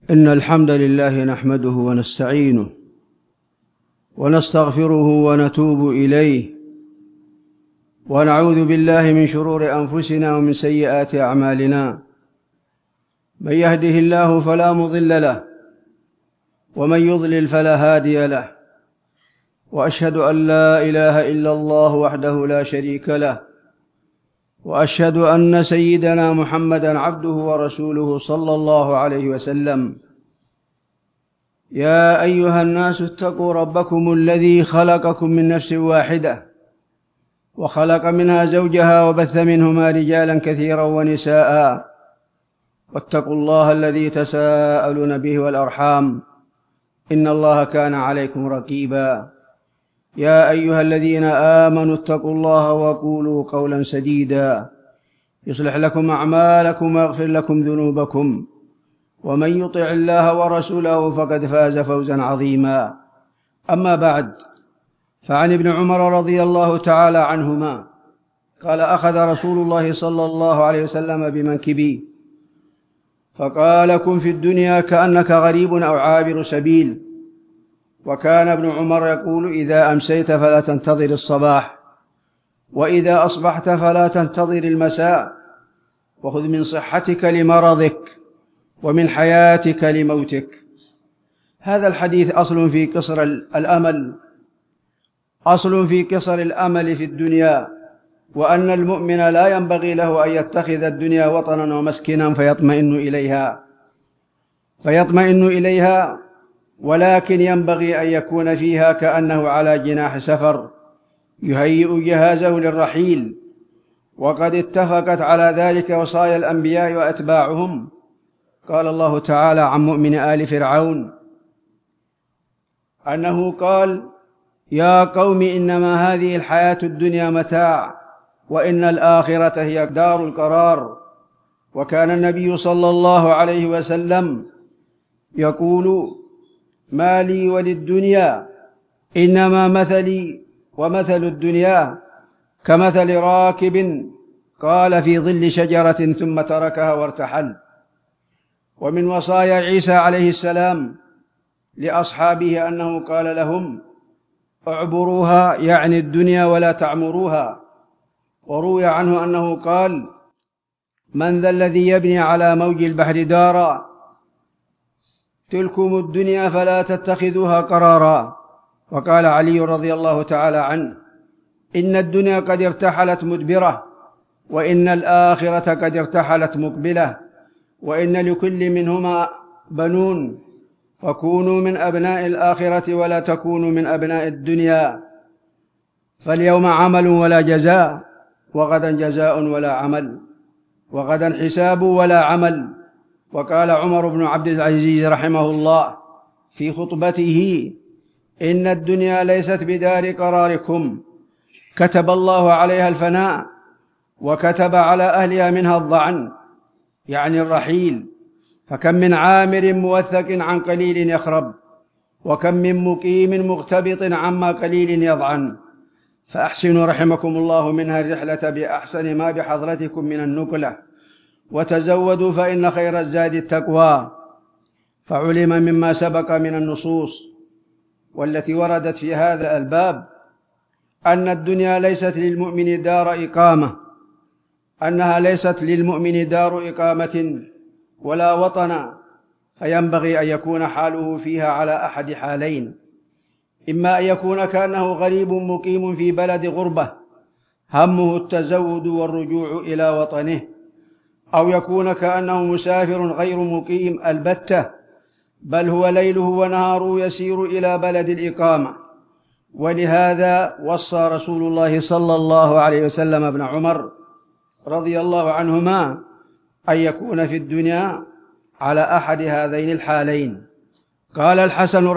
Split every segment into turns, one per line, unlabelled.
إن الحمد لله نحمده ونستعينه ونستغفره ونتوب إليه ونعوذ بالله من شرور أنفسنا ومن سيئات أعمالنا. من يهده الله فلا مضل له ومن يضلل فلا هادي له، وأشهد أن لا إله إلا الله وحده لا شريك له، وأشهد أن سيدنا محمدًا عبده ورسوله صلى الله عليه وسلم. يا أيها الناس اتقوا ربكم الذي خلقكم من نفس واحدة وخلق منها زوجها وبث منهما رجالا كثيرا ونساء، واتقوا الله الذي تساءلون به والأرحام إن الله كان عليكم رقيبا. يا أيها الذين آمنوا اتقوا الله وقولوا قولا سديدا يصلح لكم أعمالكم ويغفر لكم ذنوبكم، ومن يطع الله ورسوله فقد فاز فوزا عظيما. أما بعد، فعن ابن عمر رضي الله تعالى عنهما قال: أخذ رسول الله صلى الله عليه وسلم بمنكبي فقال: كن في الدنيا كأنك غريب أو عابر سبيل. وكان ابن عمر يقول: إذا أمسيت فلا تنتظر الصباح، وإذا أصبحت فلا تنتظر المساء، وخذ من صحتك لمرضك ومن حياتك لموتك. هذا الحديث أصل في قصر الأمل في الدنيا، وأن المؤمن لا ينبغي له أن يتخذ الدنيا وطنا ومسكنا فيطمئن إليها، ولكن ينبغي أن يكون فيها كأنه على جناح سفر يهيئ جهازه للرحيل. وقد اتفقت على ذلك وصايا الأنبياء وأتباعهم. قال الله تعالى عن مؤمن آل فرعون أنه قال: يا قوم إنما هذه الحياة الدنيا متاع وإن الآخرة هي دار القرار. وكان النبي صلى الله عليه وسلم يقول: ما لي وللدنيا إنما مثلي ومثل الدنيا كمثل راكب قال في ظل شجرة ثم تركها وارتحل. ومن وصايا عيسى عليه السلام لأصحابه أنه قال لهم: اعبروها، يعني الدنيا، ولا تعمروها. وروي عنه أنه قال: من ذا الذي يبني على موج البحر دارا، تلكم الدنيا فلا تتخذوها قرارا. وقال علي رضي الله تعالى عنه: إن الدنيا قد ارتحلت مدبرة، وإن الآخرة قد ارتحلت مقبلة، وإن لكل منهما بنون، فكونوا من أبناء الآخرة ولا تكونوا من أبناء الدنيا. فاليوم عمل ولا جزاء، وغدا جزاء ولا عمل، وغدا حساب ولا عمل. وقال عمر بن عبد العزيز رحمه الله في خطبته: إن الدنيا ليست بدار قراركم، كتب الله عليها الفناء، وكتب على أهلها منها الضعن، يعني الرحيل. فكم من عامر موثق عن قليل يخرب، وكم من مقيم مغتبط عما قليل يضعن. فأحسنوا رحمكم الله منها الرحلة بأحسن ما بحضرتكم من النقلة، وتزودوا فإن خير الزاد التقوى. فعلم مما سبق من النصوص والتي وردت في هذا الباب أن الدنيا ليست للمؤمن دار إقامة، أنها ليست للمؤمن دار إقامة ولا وطنا، فينبغي أن يكون حاله فيها على أحد حالين: إما أن يكون كأنه غريب مقيم في بلد غربة همه التزود والرجوع إلى وطنه، أو يكون كأنه مسافر غير مقيم البتة، بل هو ليله ونهاره يسير إلى بلد الإقامة. ولهذا وصى رسول الله صلى الله عليه وسلم ابن عمر رضي الله عنهما أن يكون في الدنيا على أحد هذين الحالين. قال الحسن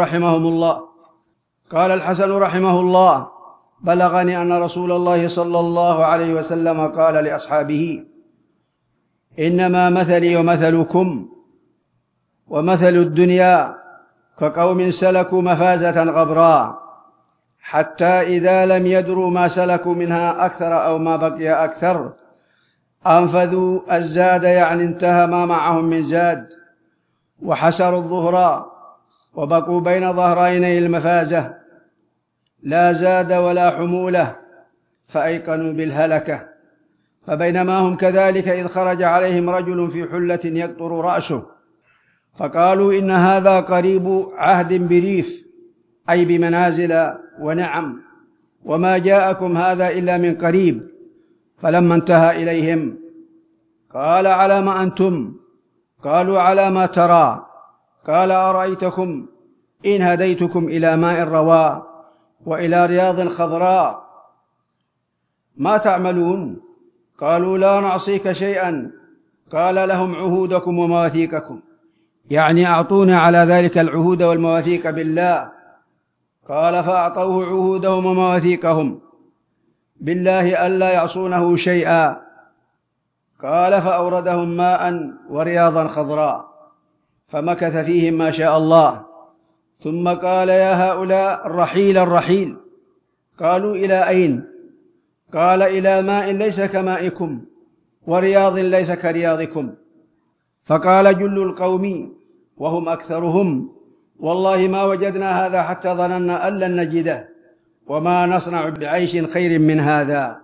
رحمه الله: بلغني أن رسول الله صلى الله عليه وسلم قال لأصحابه: إنما مثلي ومثلكم ومثل الدنيا كقوم سلكوا مفازة غبراء، حتى إذا لم يدروا ما سلكوا منها أكثر أو ما بقي أكثر، أنفذوا الزاد، يعني انتهى ما معهم من زاد، وحسروا الظهر وبقوا بين ظهريني المفازة، لا زاد ولا حمولة، فأيقنوا بالهلكة. فبينما هم كذلك إذ خرج عليهم رجل في حلة يقطر رأسه، فقالوا إن هذا قريب عهد بريف، أي بمنازل ونعم، وما جاءكم هذا إلا من قريب. فلما انتهى إليهم قال على ما أنتم؟ قالوا على ما ترى. قال أرأيتكم إن هديتكم إلى ماء رواء وإلى رياض خضراء ما تعملون؟ قالوا لا نعصيك شيئا. قال لهم عهودكم ومواثيقكم، يعني أعطونا على ذلك العهود والمواثيق بالله. قال فأعطوه عهودهم ومواثيقهم بالله ألا يعصونه شيئا. قال فأوردهم ماء ورياضا خضراء، فمكث فيهم ما شاء الله، ثم قال يا هؤلاء الرحيل. قالوا إلى أين؟ قال إلى ماء ليس كمائكم ورياض ليس كرياضكم. فقال جل القوم وهم أكثرهم والله ما وجدنا هذا حتى ظننا أن لن نجده، وما نصنع بعيش خير من هذا.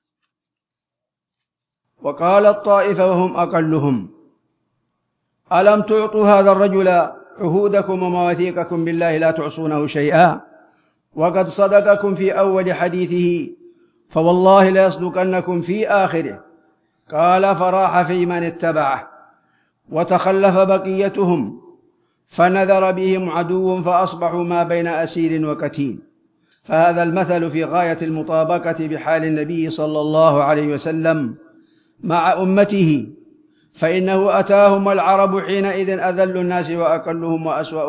وقال الطائفة وهم أقلهم ألم تعطوا هذا الرجل عهودكم ومواثيقكم بالله لا تعصونه شيئا، وقد صدقكم في أول حديثه، فوالله ليصدقنكم في آخره. قال فراح في من اتبعه وتخلف بقيتهم، فنذر بهم عدو فأصبحوا ما بين أسير وقتيل. فهذا المثل في غاية المطابقة بحال النبي صلى الله عليه وسلم مع أمته، فإنه أتاهم العرب حينئذ أذل الناس وأقلهم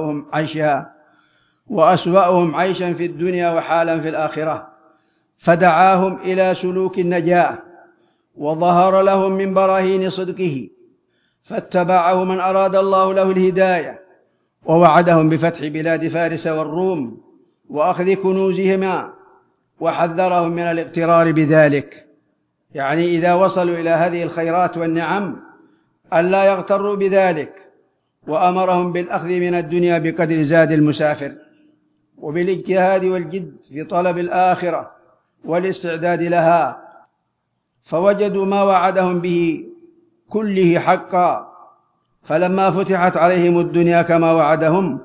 وأسوأهم عيشا في الدنيا وحالا في الآخرة، فدعاهم إلى سلوك النجاة وظهر لهم من براهين صدقه، فاتبعه من أراد الله له الهداية، ووعدهم بفتح بلاد فارس والروم وأخذ كنوزهما، وحذرهم من الاغترار بذلك، يعني إذا وصلوا إلى هذه الخيرات والنعم ألا يغتروا بذلك، وأمرهم بالأخذ من الدنيا بقدر زاد المسافر، وبالاجتهاد والجد في طلب الآخرة والاستعداد لها، فوجدوا ما وعدهم به كله حقا. فلما فتحت عليهم الدنيا كما وعدهم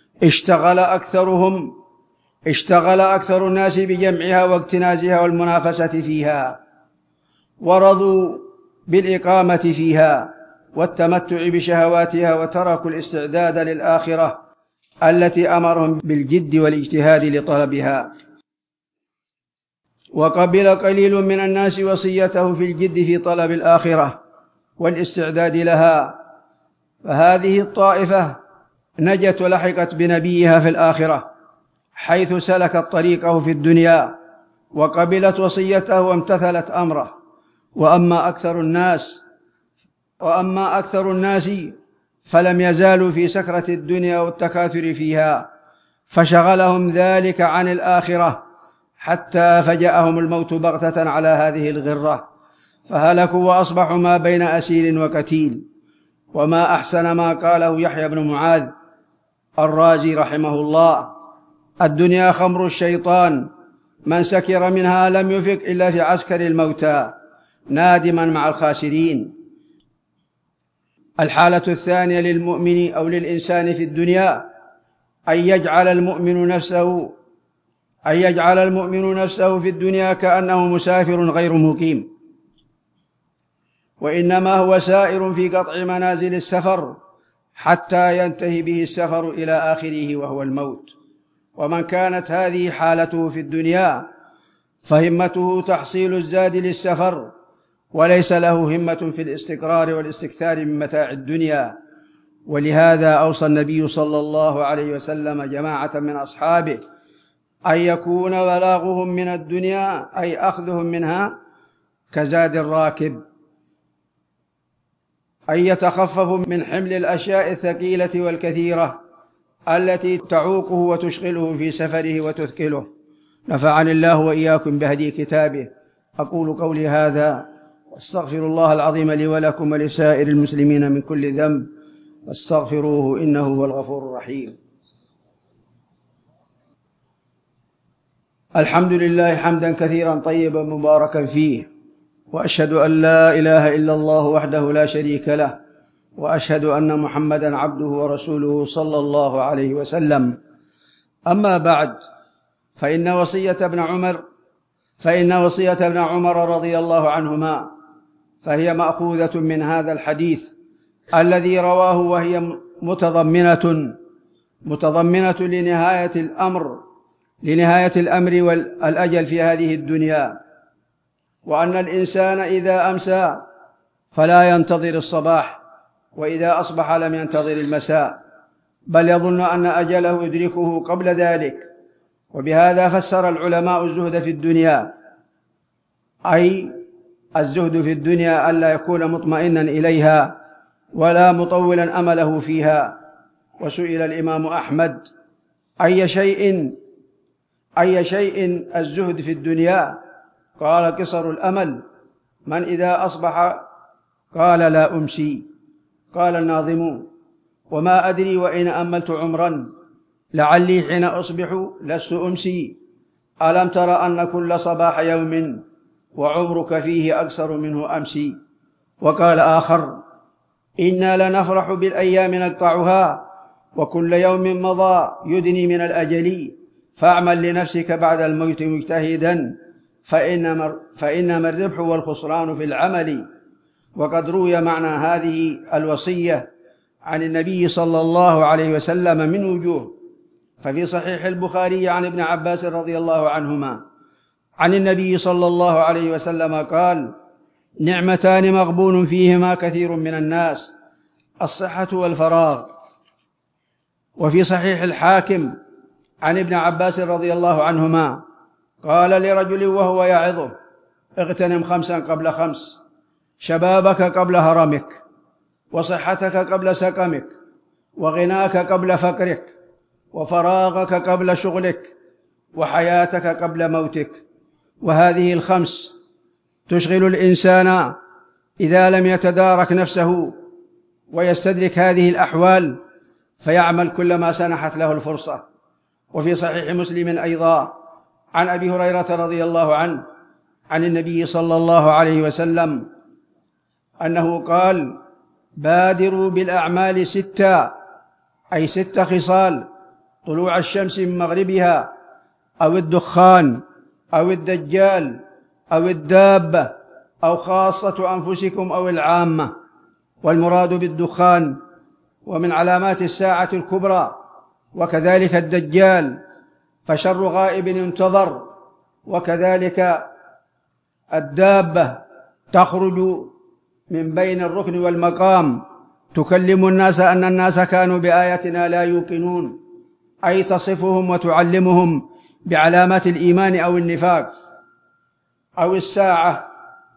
اشتغل أكثر الناس بجمعها واكتنازها والمنافسة فيها، ورضوا بالإقامة فيها والتمتع بشهواتها، وتركوا الاستعداد للآخرة التي أمرهم بالجد والاجتهاد لطلبها. وقبل قليل من الناس وصيته في الجد في طلب الآخرة والاستعداد لها، فهذه الطائفة نجت ولحقت بنبيها في الآخرة، حيث سلكت طريقه في الدنيا وقبلت وصيته وامتثلت أمره. وأما أكثر الناس فلم يزالوا في سكرة الدنيا والتكاثر فيها، فشغلهم ذلك عن الآخرة حتى فجأهم الموت بغتة على هذه الغرة، فهلكوا وأصبحوا ما بين أسير وقتيل. وما أحسن ما قاله يحيى بن معاذ الرازي رحمه الله: الدنيا خمر الشيطان، من سكر منها لم يفق إلا في عسكر الموتى نادما مع الخاسرين. الحالة الثانية للمؤمن أو للإنسان في الدنيا أن يجعل المؤمن نفسه في الدنيا كأنه مسافر غير مقيم، وإنما هو سائر في قطع منازل السفر حتى ينتهي به السفر إلى آخره وهو الموت. ومن كانت هذه حالته في الدنيا فهمته تحصيل الزاد للسفر، وليس له همة في الاستقرار والاستكثار من متاع الدنيا. ولهذا أوصى النبي صلى الله عليه وسلم جماعة من أصحابه أن يكون بلاغهم من الدنيا أي أخذهم منها كزاد الراكب، أن يتخففوا من حمل الأشياء الثقيلة والكثيرة التي تعوقه وتشغله في سفره وتثقله. نفعني الله وإياكم بهدي كتابه. أقول قولي هذا واستغفر الله العظيم لي ولكم ولسائر المسلمين من كل ذنب، واستغفروه إنه هو الغفور الرحيم. الحمد لله حمدا كثيرا طيبا مباركا فيه، وأشهد أن لا إله إلا الله وحده لا شريك له، وأشهد أن محمدا عبده ورسوله صلى الله عليه وسلم. أما بعد، فإن وصية ابن عمر رضي الله عنهما فهي مأخوذة من هذا الحديث الذي رواه، وهي متضمنة لنهاية الأمر والأجل في هذه الدنيا، وأن الإنسان إذا أمسى فلا ينتظر الصباح، وإذا أصبح لم ينتظر المساء، بل يظن أن أجله يدركه قبل ذلك. وبهذا فسر العلماء الزهد في الدنيا، أي الزهد في الدنيا ألا يكون مطمئنا إليها ولا مطولا أمله فيها. وسئل الإمام أحمد: أي شيء الزهد في الدنيا؟ قال: قصر الأمل. من إذا أصبح قال: لا أمسي. قال الناظم: وما أدري وإن أملت عمرا لعلي حين أصبح لست أمسي. ألم تر أن كل صباح يوم وعمرك فيه أقصر منه أمسي. وقال آخر: إنا لنفرح بالأيام نقطعها وكل يوم مضى يدني من الأجل، فاعمل لنفسك بعد الموت مجتهدا فإنما الربح والخسران في العمل. وقد روي معنى هذه الوصية عن النبي صلى الله عليه وسلم من وجوه، ففي صحيح البخاري عن ابن عباس رضي الله عنهما عن النبي صلى الله عليه وسلم قال: نعمتان مغبون فيهما كثير من الناس، الصحة والفراغ. وفي صحيح الحاكم عن ابن عباس رضي الله عنهما قال لرجل وهو يعظه: اغتنم 5 قبل 5، شبابك قبل هرمك، وصحتك قبل سقمك، وغناك قبل فقرك، وفراغك قبل شغلك، وحياتك قبل موتك. وهذه ال5 تشغل الإنسان إذا لم يتدارك نفسه ويستدرك هذه الأحوال، فيعمل كل ما سنحت له الفرصة. وفي صحيح مسلم أيضا عن أبي هريرة رضي الله عنه عن النبي صلى الله عليه وسلم أنه قال: بادروا بالأعمال 6، أي 6 خصال: طلوع الشمس من مغربها، أو الدخان، أو الدجال، أو الدابة، أو خاصة أنفسكم أو العامة. والمراد بالدخان ومن علامات الساعة الكبرى، وكذلك الدجال فشر غائب ينتظر. وكذلك الدابة تخرج من بين الركن والمقام تكلم الناس أن الناس كانوا بآياتنا لا يوقنون، أي تصفهم وتعلمهم بعلامات الإيمان أو النفاق أو الساعة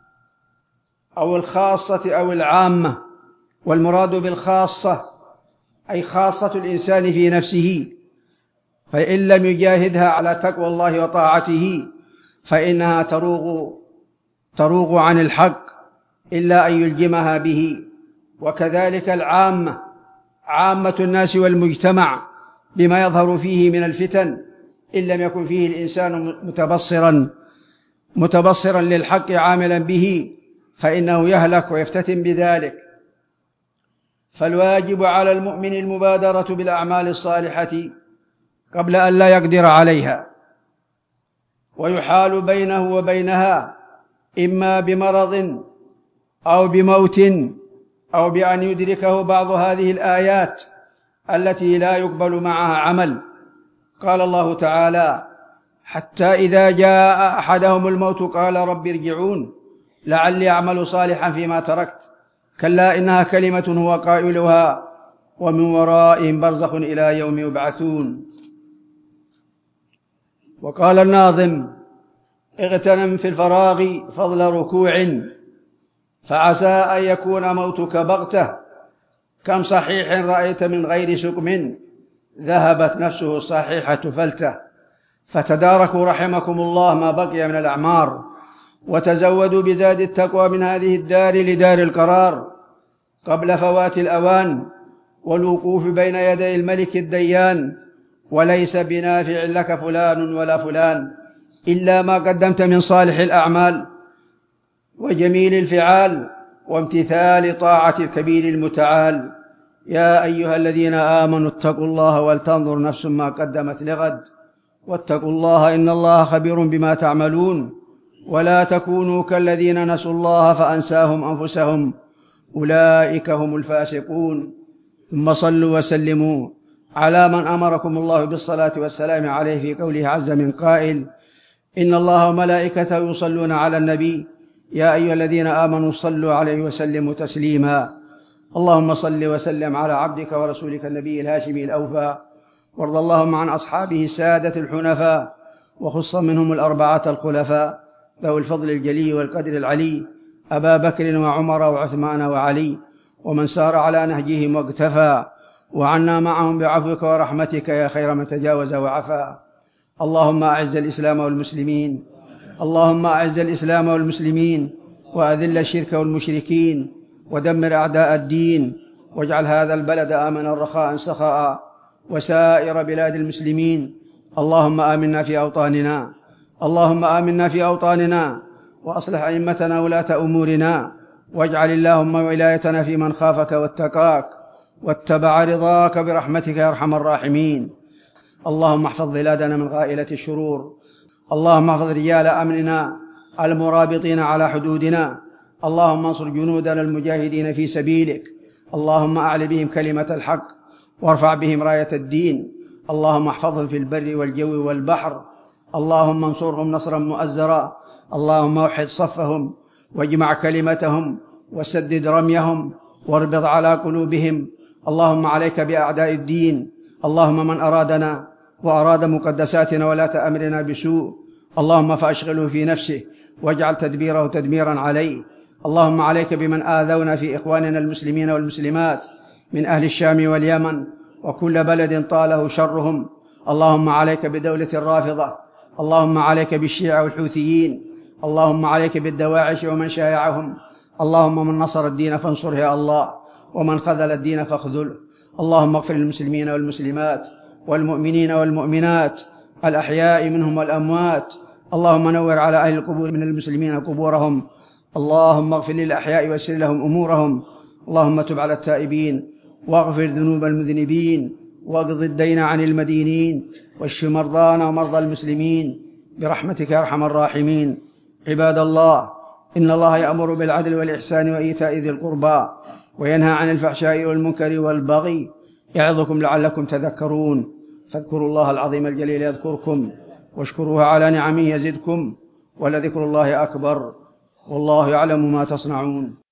أو الخاصة أو العامة. والمراد بالخاصة أي خاصة الإنسان في نفسه، فإن لم يجاهدها على تقوى الله وطاعته فإنها تروغ عن الحق إلا أن يلجمها به. وكذلك العامة، عامة الناس والمجتمع بما يظهر فيه من الفتن، إن لم يكن فيه الإنسان متبصرا للحق عاملا به فإنه يهلك ويفتتن بذلك. فالواجب على المؤمن المبادرة بالأعمال الصالحة قبل أن لا يقدر عليها، ويحال بينه وبينها إما بمرض أو بموت أو بأن يدركه بعض هذه الآيات التي لا يقبل معها عمل. قال الله تعالى: حتى إذا جاء أحدهم الموت قال رب ارجعون لعلي أعمل صالحا فيما تركت، كلا إنها كلمة هو قائلها ومن ورائهم برزخ إلى يوم يبعثون. وقال الناظم: اغتنم في الفراغ فضل ركوع، فعسى أن يكون موتك بغتة، كم صحيح رأيت من غير سقم ذهبت نفسه الصحيحة فلته. فتداركوا رحمكم الله ما بقي من الأعمار، وتزودوا بزاد التقوى من هذه الدار لدار القرار قبل فوات الأوان، والوقوف بين يدي الملك الديان، وليس بنافع لك فلان ولا فلان إلا ما قدمت من صالح الأعمال وجميل الفعال وامتثال طاعة الكبير المتعال. يا أيها الذين آمنوا اتقوا الله ولتنظر نفس ما قدمت لغد واتقوا الله إن الله خبير بما تعملون. ولا تكونوا كالذين نسوا الله فأنساهم أنفسهم أولئك هم الفاسقون. ثم صلوا وسلموا على من أمركم الله بالصلاة والسلام عليه في قوله عز من قائل: إن الله وملائكته يصلون على النبي يا أيها الذين آمنوا صلوا عليه وسلموا تسليما. اللهم صل وسلم على عبدك ورسولك النبي الهاشمي الأوفى، وارض اللهم عن أصحابه السادة الحنفاء، وخص منهم الأربعة الخلفاء ذوي الفضل الجلي والقدر العلي، أبا بكر وعمر وعثمان وعلي، ومن سار على نهجهم واقتفى، وعنا معهم بعفوك ورحمتك يا خير من تجاوز وعفا. اللهم أعز الإسلام والمسلمين، اللهم أعز الإسلام والمسلمين، وأذل الشرك والمشركين، ودمر أعداء الدين، واجعل هذا البلد آمنا رخاء سخاء، وسائر بلاد المسلمين. اللهم آمنا في أوطاننا، اللهم آمنا في أوطاننا، وأصلح أئمتنا ولاة أمورنا، واجعل اللهم ولايتنا في من خافك واتقاك واتبع رضاك برحمتك يا أرحم الراحمين. اللهم احفظ بلادنا من غائلة الشرور، اللهم احفظ رجال أمننا المرابطين على حدودنا، اللهم انصر جنودنا المجاهدين في سبيلك، اللهم أعل بهم كلمة الحق وارفع بهم راية الدين، اللهم احفظهم في البر والجو والبحر، اللهم انصرهم نصرا مؤزرا، اللهم وحد صفهم واجمع كلمتهم وسدد رميهم واربط على قلوبهم. اللهم عليك بأعداء الدين، اللهم من أرادنا وأراد مقدساتنا ولاة أمرنا بسوء اللهم فأشغله في نفسه واجعل تدبيره تدميرا عليه. اللهم عليك بمن آذونا في إخواننا المسلمين والمسلمات من أهل الشام واليمن وكل بلد طاله شرهم. اللهم عليك بدولة الرافضة، اللهم عليك بالشيعة والحوثيين، اللهم عليك بالدواعش ومن شايعهم، اللهم من نصر الدين فانصره يا الله، ومن خذل الدين فاخذله. اللهم اغفر للمسلمين والمسلمات والمؤمنين والمؤمنات الأحياء منهم والأموات، اللهم نور على أهل القبور من المسلمين قبورهم، اللهم اغفر للأحياء ويسر لهم أمورهم، اللهم تب على التائبين واغفر ذنوب المذنبين واقض الدين عن المدينين واشف مرضانا ومرضى المسلمين برحمتك يا أرحم الراحمين. عباد الله، إن الله يأمر بالعدل والإحسان وإيتاء ذي القربى وينهى عن الفحشاء والمنكر والبغي يعظكم لعلكم تذكرون. فاذكروا الله العظيم الجليل يذكركم واشكروه على نعمه يزدكم ولذكر الله أكبر والله يعلم ما تصنعون.